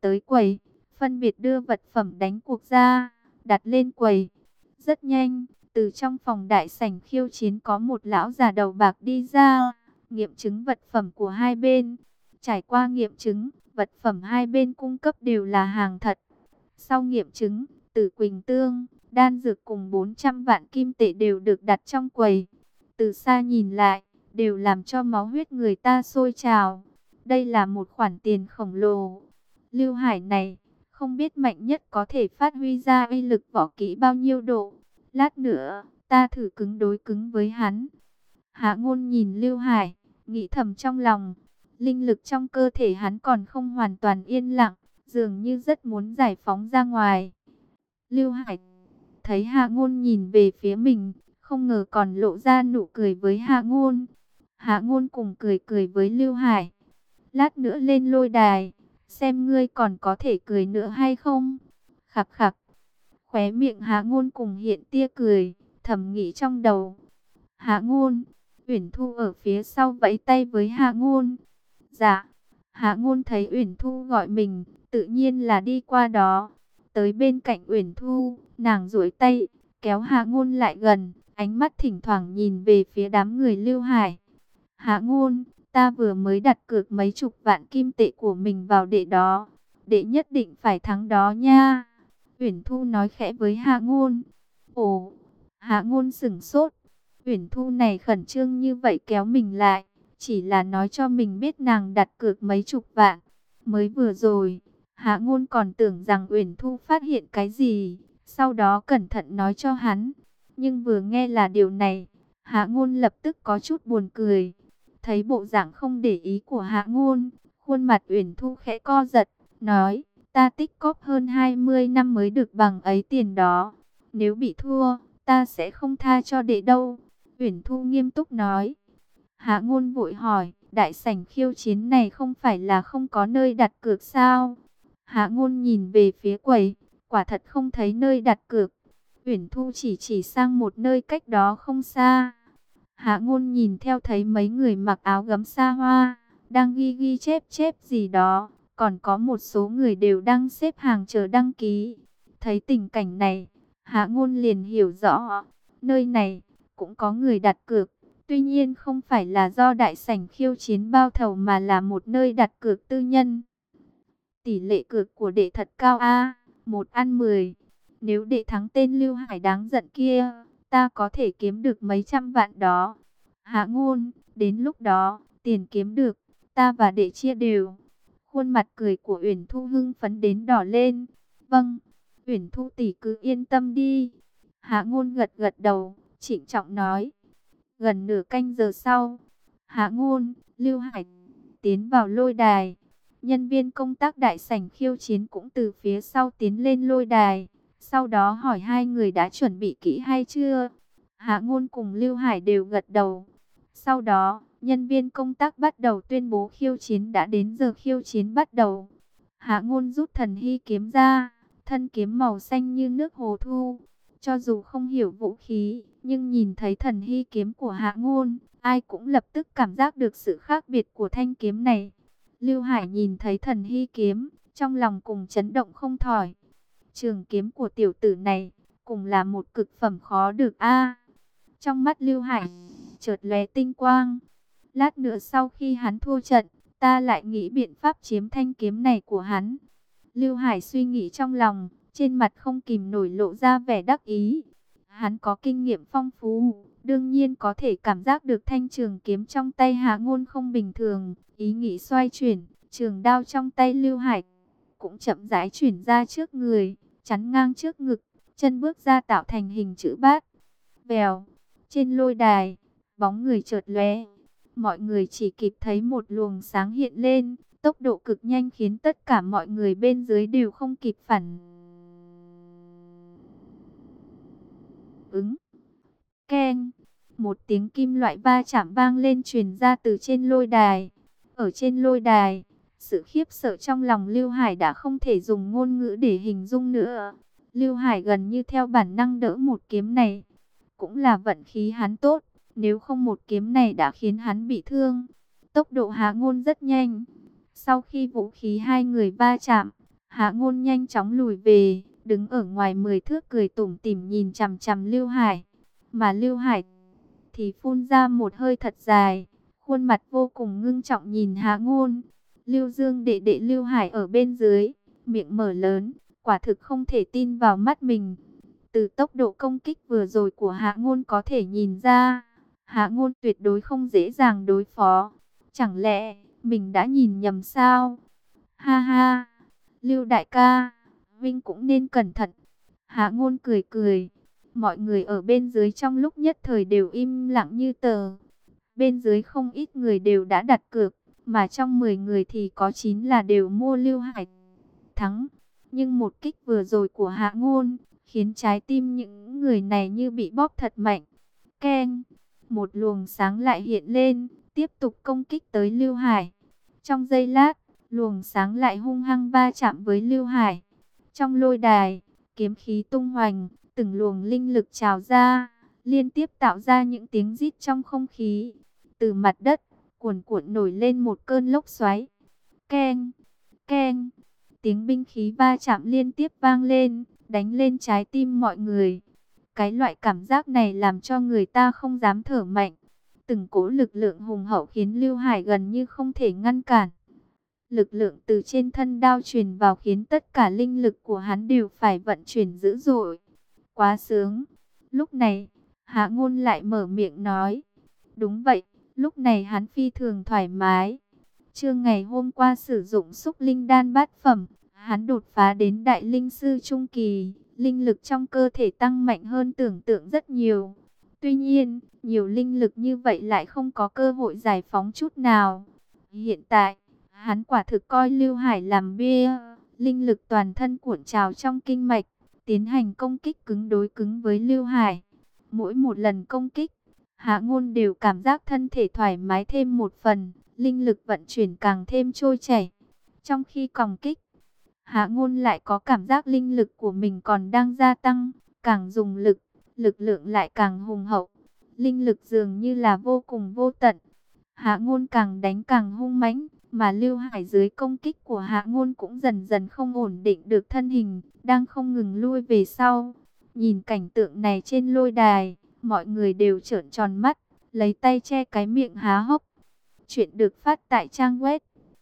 tới quầy, phân biệt đưa vật phẩm đánh cuộc ra, đặt lên quầy. Rất nhanh, từ trong phòng đại sảnh khiêu chiến có một lão già đầu bạc đi ra, nghiệm chứng vật phẩm của hai bên. Trải qua nghiệm chứng, vật phẩm hai bên cung cấp đều là hàng thật. Sau nghiệm chứng, Tử Quỳnh Tương, đan dược cùng 400 vạn kim tệ đều được đặt trong quầy. Từ xa nhìn lại, đều làm cho máu huyết người ta sôi trào. Đây là một khoản tiền khổng lồ. Lưu Hải này, không biết mạnh nhất có thể phát huy ra uy lực võ kỹ bao nhiêu độ. Lát nữa, ta thử cứng đối cứng với hắn. Hạ Ngôn nhìn Lưu Hải, nghĩ thầm trong lòng. Linh lực trong cơ thể hắn còn không hoàn toàn yên lặng, dường như rất muốn giải phóng ra ngoài. Lưu Hải thấy Hạ Ngôn nhìn về phía mình, không ngờ còn lộ ra nụ cười với Hạ Ngôn. Hạ Ngôn cùng cười cười với Lưu Hải. Lát nữa lên lôi đài, xem ngươi còn có thể cười nữa hay không. Khặc khặc. Khóe miệng Hạ Ngôn cùng hiện tia cười, thầm nghĩ trong đầu. Hạ Ngôn. Uyển Thu ở phía sau vẫy tay với Hạ Ngôn. Dạ. Hạ Ngôn thấy Uyển Thu gọi mình, tự nhiên là đi qua đó. Tới bên cạnh Uyển Thu, nàng duỗi tay, kéo Hạ Ngôn lại gần, ánh mắt thỉnh thoảng nhìn về phía đám người Lưu Hải. Hạ Ngôn, ta vừa mới đặt cược mấy chục vạn kim tệ của mình vào đệ đó. Đệ nhất định phải thắng đó nha. Uyển Thu nói khẽ với Hạ Ngôn. Ồ, Hạ Ngôn sửng sốt. Uyển Thu này khẩn trương như vậy kéo mình lại, chỉ là nói cho mình biết nàng đặt cược mấy chục vạn. Mới vừa rồi, Hạ Ngôn còn tưởng rằng Uyển Thu phát hiện cái gì, sau đó cẩn thận nói cho hắn. Nhưng vừa nghe là điều này, Hạ Ngôn lập tức có chút buồn cười. Thấy bộ dạng không để ý của Hạ Ngôn, khuôn mặt Uyển Thu khẽ co giật, nói, ta tích cóp hơn 20 năm mới được bằng ấy tiền đó. Nếu bị thua, ta sẽ không tha cho đệ đâu. Uyển Thu nghiêm túc nói. Hạ Ngôn vội hỏi, đại sảnh khiêu chiến này không phải là không có nơi đặt cược sao? Hạ Ngôn nhìn về phía quầy, quả thật không thấy nơi đặt cược. Uyển Thu chỉ sang một nơi cách đó không xa. Hạ Ngôn nhìn theo thấy mấy người mặc áo gấm xa hoa, đang ghi chép gì đó, còn có một số người đều đang xếp hàng chờ đăng ký. Thấy tình cảnh này, Hạ Ngôn liền hiểu rõ, nơi này cũng có người đặt cược, tuy nhiên không phải là do đại sảnh khiêu chiến bao thầu mà là một nơi đặt cược tư nhân. Tỷ lệ cược của đệ thật cao a, 1/10. Nếu đệ thắng tên Lưu Hải đáng giận kia, ta có thể kiếm được mấy trăm vạn đó. Hạ Ngôn, đến lúc đó, tiền kiếm được, ta và đệ chia đều. Khuôn mặt cười của Uyển Thu hưng phấn đến đỏ lên. Vâng, Uyển Thu tỷ cứ yên tâm đi. Hạ Ngôn gật gật đầu, trịnh trọng nói. Gần nửa canh giờ sau, Hạ Ngôn, Lưu Hải tiến vào lôi đài. Nhân viên công tác đại sảnh khiêu chiến cũng từ phía sau tiến lên lôi đài. Sau đó hỏi hai người đã chuẩn bị kỹ hay chưa. Hạ Ngôn cùng Lưu Hải đều gật đầu. Sau đó, nhân viên công tác bắt đầu tuyên bố khiêu chiến đã đến giờ khiêu chiến bắt đầu. Hạ Ngôn rút thần hy kiếm ra, thân kiếm màu xanh như nước hồ thu. Cho dù không hiểu vũ khí, nhưng nhìn thấy thần hy kiếm của Hạ Ngôn, ai cũng lập tức cảm giác được sự khác biệt của thanh kiếm này. Lưu Hải nhìn thấy thần hy kiếm, trong lòng cùng chấn động không thỏi. Trường kiếm của tiểu tử này, cũng là một cực phẩm khó được a. Trong mắt Lưu Hải chợt lóe tinh quang. Lát nữa sau khi hắn thua trận, ta lại nghĩ biện pháp chiếm thanh kiếm này của hắn. Lưu Hải suy nghĩ trong lòng, trên mặt không kìm nổi lộ ra vẻ đắc ý. Hắn có kinh nghiệm phong phú, đương nhiên có thể cảm giác được thanh trường kiếm trong tay Hạ Ngôn không bình thường. Ý nghĩ xoay chuyển, trường đao trong tay Lưu Hải cũng chậm rãi chuyển ra trước người, chắn ngang trước ngực, chân bước ra tạo thành hình chữ bát. Vèo, trên lôi đài, bóng người chợt lóe. Mọi người chỉ kịp thấy một luồng sáng hiện lên, tốc độ cực nhanh khiến tất cả mọi người bên dưới đều không kịp phản ứng. Keng, một tiếng kim loại va chạm vang lên truyền ra từ trên lôi đài. Ở trên lôi đài, sự khiếp sợ trong lòng Lưu Hải đã không thể dùng ngôn ngữ để hình dung nữa. Lưu Hải gần như theo bản năng đỡ một kiếm này. Cũng là vận khí hắn tốt, nếu không một kiếm này đã khiến hắn bị thương. Tốc độ Hạ Ngôn rất nhanh. Sau khi vũ khí hai người va chạm, Hạ Ngôn nhanh chóng lùi về, đứng ở ngoài 10 thước cười tủm tỉm nhìn chằm chằm Lưu Hải. Mà Lưu Hải thì phun ra một hơi thật dài, khuôn mặt vô cùng ngưng trọng nhìn Hạ Ngôn. Lưu Dương đệ đệ Lưu Hải ở bên dưới, miệng mở lớn, quả thực không thể tin vào mắt mình. Từ tốc độ công kích vừa rồi của Hạ Ngôn có thể nhìn ra, Hạ Ngôn tuyệt đối không dễ dàng đối phó. Chẳng lẽ mình đã nhìn nhầm sao? Ha ha, Lưu đại ca, Vinh cũng nên cẩn thận. Hạ Ngôn cười cười. Mọi người ở bên dưới trong lúc nhất thời đều im lặng như tờ. Bên dưới không ít người đều đã đặt cược, mà trong 10 người thì có 9 là đều mua Lưu Hải thắng. Nhưng một kích vừa rồi của Hạ Ngôn khiến trái tim những người này như bị bóp thật mạnh. Keng, một luồng sáng lại hiện lên, tiếp tục công kích tới Lưu Hải. Trong giây lát, luồng sáng lại hung hăng va chạm với Lưu Hải. Trong lôi đài, kiếm khí tung hoành, từng luồng linh lực trào ra, liên tiếp tạo ra những tiếng rít trong không khí. Từ mặt đất, cuồn cuộn nổi lên một cơn lốc xoáy. Keng, keng, tiếng binh khí va chạm liên tiếp vang lên, đánh lên trái tim mọi người. Cái loại cảm giác này làm cho người ta không dám thở mạnh. Từng cỗ lực lượng hùng hậu khiến Lưu Hải gần như không thể ngăn cản. Lực lượng từ trên thân đao truyền vào khiến tất cả linh lực của hắn đều phải vận chuyển dữ dội. Quá sướng. Lúc này, Hạ Ngôn lại mở miệng nói. Đúng vậy, lúc này hắn phi thường thoải mái. Trưa ngày hôm qua sử dụng xúc linh đan bát phẩm, hắn đột phá đến đại linh sư trung kỳ, linh lực trong cơ thể tăng mạnh hơn tưởng tượng rất nhiều. Tuy nhiên, nhiều linh lực như vậy lại không có cơ hội giải phóng chút nào. Hiện tại, hắn quả thực coi Lưu Hải làm bia, linh lực toàn thân cuộn trào trong kinh mạch, tiến hành công kích cứng đối cứng với Lưu Hải. Mỗi một lần công kích, Hạ Ngôn đều cảm giác thân thể thoải mái thêm một phần, linh lực vận chuyển càng thêm trôi chảy. Trong khi công kích, Hạ Ngôn lại có cảm giác linh lực của mình còn đang gia tăng, càng dùng lực, lực lượng lại càng hùng hậu. Linh lực dường như là vô cùng vô tận. Hạ Ngôn càng đánh càng hung mãnh, mà Lưu Hải dưới công kích của Hạ Ngôn cũng dần dần không ổn định được thân hình, đang không ngừng lui về sau. Nhìn cảnh tượng này trên lôi đài, mọi người đều trợn tròn mắt, lấy tay che cái miệng há hốc. Chuyện được phát tại trang web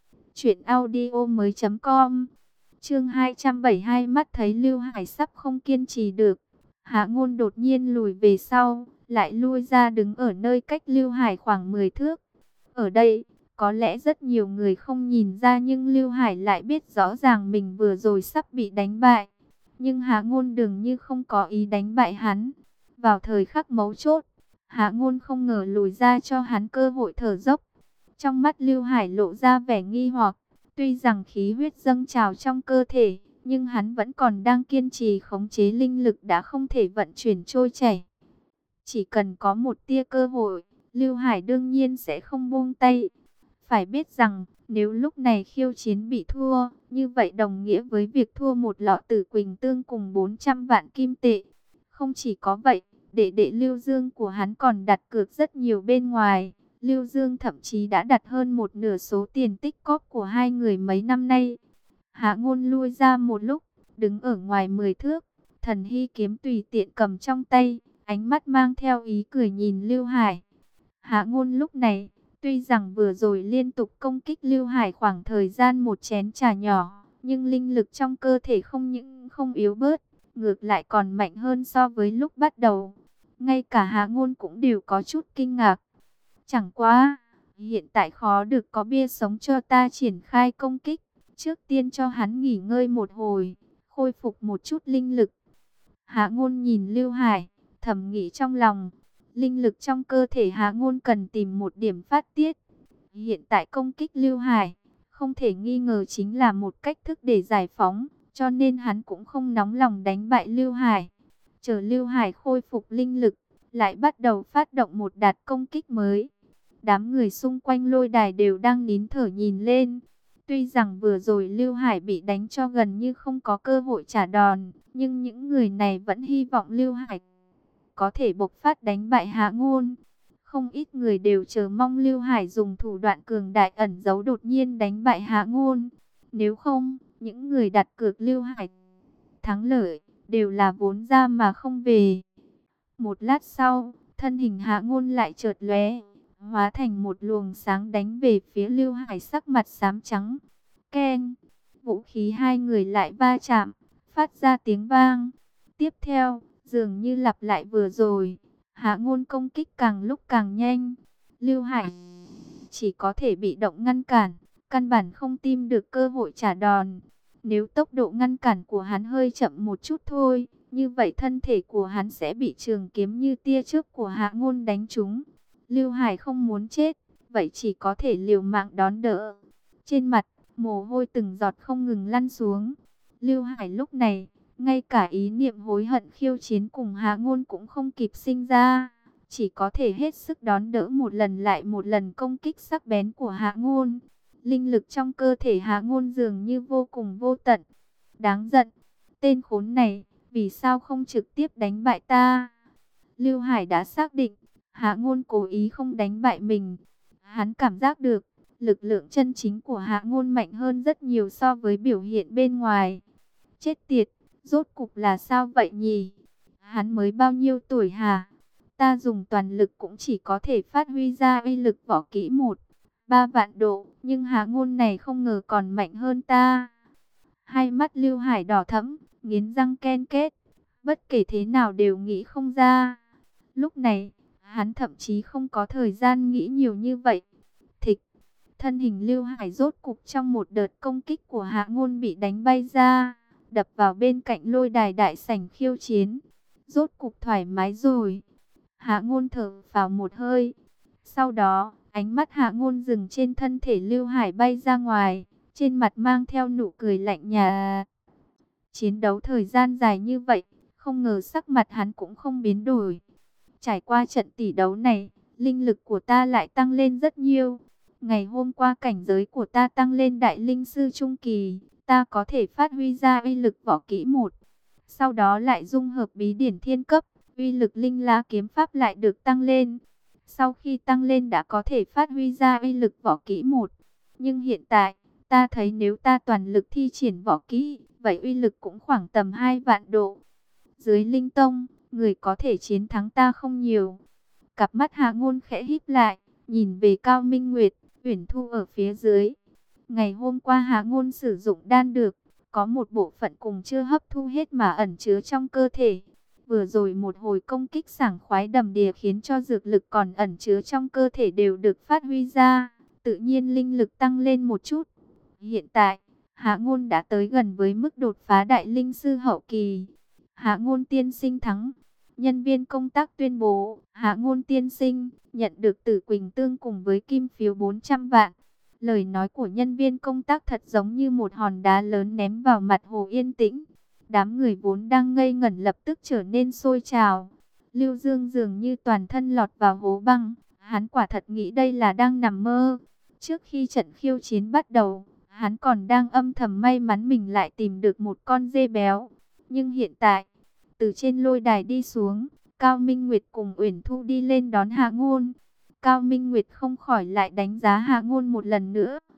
truyệnaudiomoi.com. Chương 272, mắt thấy Lưu Hải sắp không kiên trì được, Hạ Ngôn đột nhiên lùi về sau, lại lui ra đứng ở nơi cách Lưu Hải khoảng 10 thước. Ở đây, có lẽ rất nhiều người không nhìn ra, nhưng Lưu Hải lại biết rõ ràng mình vừa rồi sắp bị đánh bại. Nhưng Hạ Ngôn dường như không có ý đánh bại hắn. Vào thời khắc mấu chốt, Hạ Ngôn không ngờ lùi ra cho hắn cơ hội thở dốc. Trong mắt Lưu Hải lộ ra vẻ nghi hoặc. Tuy rằng khí huyết dâng trào trong cơ thể, nhưng hắn vẫn còn đang kiên trì khống chế linh lực đã không thể vận chuyển trôi chảy. Chỉ cần có một tia cơ hội, Lưu Hải đương nhiên sẽ không buông tay. Phải biết rằng, nếu lúc này khiêu chiến bị thua, như vậy đồng nghĩa với việc thua một lọ Tử Quỳnh Tương cùng 400 vạn kim tệ. Không chỉ có vậy, đệ đệ Lưu Dương của hắn còn đặt cược rất nhiều bên ngoài. Lưu Dương thậm chí đã đặt hơn một nửa số tiền tích cóp của hai người mấy năm nay. Hạ Ngôn lui ra một lúc, đứng ở ngoài 10 thước, Thần Hy kiếm tùy tiện cầm trong tay, ánh mắt mang theo ý cười nhìn Lưu Hải. Hạ Ngôn lúc này, tuy rằng vừa rồi liên tục công kích Lưu Hải khoảng thời gian một chén trà nhỏ, nhưng linh lực trong cơ thể không những không yếu bớt, ngược lại còn mạnh hơn so với lúc bắt đầu. Ngay cả Hạ Ngôn cũng đều có chút kinh ngạc. Chẳng quá, hiện tại khó được có bia sống cho ta triển khai công kích. Trước tiên cho hắn nghỉ ngơi một hồi, khôi phục một chút linh lực. Hạ Ngôn nhìn Lưu Hải, thầm nghĩ trong lòng. Linh lực trong cơ thể Hạ Ngôn cần tìm một điểm phát tiết. Hiện tại công kích Lưu Hải, không thể nghi ngờ chính là một cách thức để giải phóng. Cho nên hắn cũng không nóng lòng đánh bại Lưu Hải. Chờ Lưu Hải khôi phục linh lực, lại bắt đầu phát động một đợt công kích mới. Đám người xung quanh lôi đài đều đang nín thở nhìn lên. Tuy rằng vừa rồi Lưu Hải bị đánh cho gần như không có cơ hội trả đòn, nhưng những người này vẫn hy vọng Lưu Hải có thể bộc phát đánh bại Hạ Ngôn. Không ít người đều chờ mong Lưu Hải dùng thủ đoạn cường đại ẩn giấu đột nhiên đánh bại Hạ Ngôn. Nếu không, Những người đặt cược Lưu Hải thắng lợi đều là vốn ra mà không về. Một lát sau, thân hình Hạ Ngôn lại chợt lóe, hóa thành một luồng sáng đánh về phía Lưu Hải, sắc mặt xám trắng. Keng, vũ khí hai người lại va chạm, phát ra tiếng vang. Tiếp theo, dường như lặp lại vừa rồi, Hạ Ngôn công kích càng lúc càng nhanh. Lưu Hải chỉ có thể bị động ngăn cản, căn bản không tìm được cơ hội trả đòn. Nếu tốc độ ngăn cản của hắn hơi chậm một chút thôi, như vậy thân thể của hắn sẽ bị trường kiếm như tia chớp của Hạ Ngôn đánh trúng. Lưu Hải không muốn chết, vậy chỉ có thể liều mạng đón đỡ. Trên mặt, mồ hôi từng giọt không ngừng lăn xuống. Lưu Hải lúc này, ngay cả ý niệm hối hận khiêu chiến cùng Hạ Ngôn cũng không kịp sinh ra. Chỉ có thể hết sức đón đỡ một lần lại một lần công kích sắc bén của Hạ Ngôn. Linh lực trong cơ thể Hạ Ngôn dường như vô cùng vô tận. Đáng giận, tên khốn này, vì sao không trực tiếp đánh bại ta? Lưu Hải đã xác định, Hạ Ngôn cố ý không đánh bại mình. Hắn cảm giác được, lực lượng chân chính của Hạ Ngôn mạnh hơn rất nhiều so với biểu hiện bên ngoài. Chết tiệt, rốt cục là sao vậy nhỉ? Hắn mới bao nhiêu tuổi hả? Ta dùng toàn lực cũng chỉ có thể phát huy ra uy lực võ kỹ 1-3 vạn độ, nhưng Hạ Ngôn này không ngờ còn mạnh hơn ta. Hai mắt Lưu Hải đỏ thẫm, nghiến răng ken kết, bất kể thế nào đều nghĩ không ra. Lúc này, hắn thậm chí không có thời gian nghĩ nhiều như vậy. Thịch, thân hình Lưu Hải rốt cục trong một đợt công kích của Hạ Ngôn bị đánh bay ra, đập vào bên cạnh lôi đài đại sảnh khiêu chiến. Rốt cục thoải mái rồi. Hạ Ngôn thở phào một hơi. Sau đó, ánh mắt Hạ Ngôn dừng trên thân thể Lưu Hải bay ra ngoài, trên mặt mang theo nụ cười lạnh nhạt. Chiến đấu thời gian dài như vậy, không ngờ sắc mặt hắn cũng không biến đổi. Trải qua trận tỷ đấu này, linh lực của ta lại tăng lên rất nhiều. Ngày hôm qua cảnh giới của ta tăng lên đại linh sư trung kỳ, ta có thể phát huy ra uy lực võ kỹ 1. Sau đó lại dung hợp bí điển thiên cấp, uy lực linh lá kiếm pháp lại được tăng lên. Sau khi tăng lên đã có thể phát huy ra uy lực võ kỹ 1. Nhưng hiện tại, ta thấy nếu ta toàn lực thi triển võ kỹ, vậy uy lực cũng khoảng tầm 2 vạn độ. Dưới linh tông, người có thể chiến thắng ta không nhiều. Cặp mắt Hạ Ngôn khẽ híp lại, nhìn về Cao Minh Nguyệt, Uyển Thu ở phía dưới. Ngày hôm qua Hạ Ngôn sử dụng đan dược, có một bộ phận cùng chưa hấp thu hết mà ẩn chứa trong cơ thể. Vừa rồi một hồi công kích sảng khoái đầm đìa khiến cho dược lực còn ẩn chứa trong cơ thể đều được phát huy ra, tự nhiên linh lực tăng lên một chút. Hiện tại, Hạ Ngôn đã tới gần với mức đột phá đại linh sư hậu kỳ. Hạ Ngôn tiên sinh thắng. Nhân viên công tác tuyên bố, Hạ Ngôn tiên sinh nhận được Tử Quỳnh Tương cùng với kim phiếu 400 vạn. Lời nói của nhân viên công tác thật giống như một hòn đá lớn ném vào mặt hồ yên tĩnh. Đám người vốn đang ngây ngẩn lập tức trở nên sôi trào. Lưu Dương dường như toàn thân lọt vào hố băng. Hắn quả thật nghĩ đây là đang nằm mơ. Trước khi trận khiêu chiến bắt đầu, hắn còn đang âm thầm may mắn mình lại tìm được một con dê béo. Nhưng hiện tại, từ trên lôi đài đi xuống, Cao Minh Nguyệt cùng Uyển Thu đi lên đón Hạ Ngôn. Cao Minh Nguyệt không khỏi lại đánh giá Hạ Ngôn một lần nữa.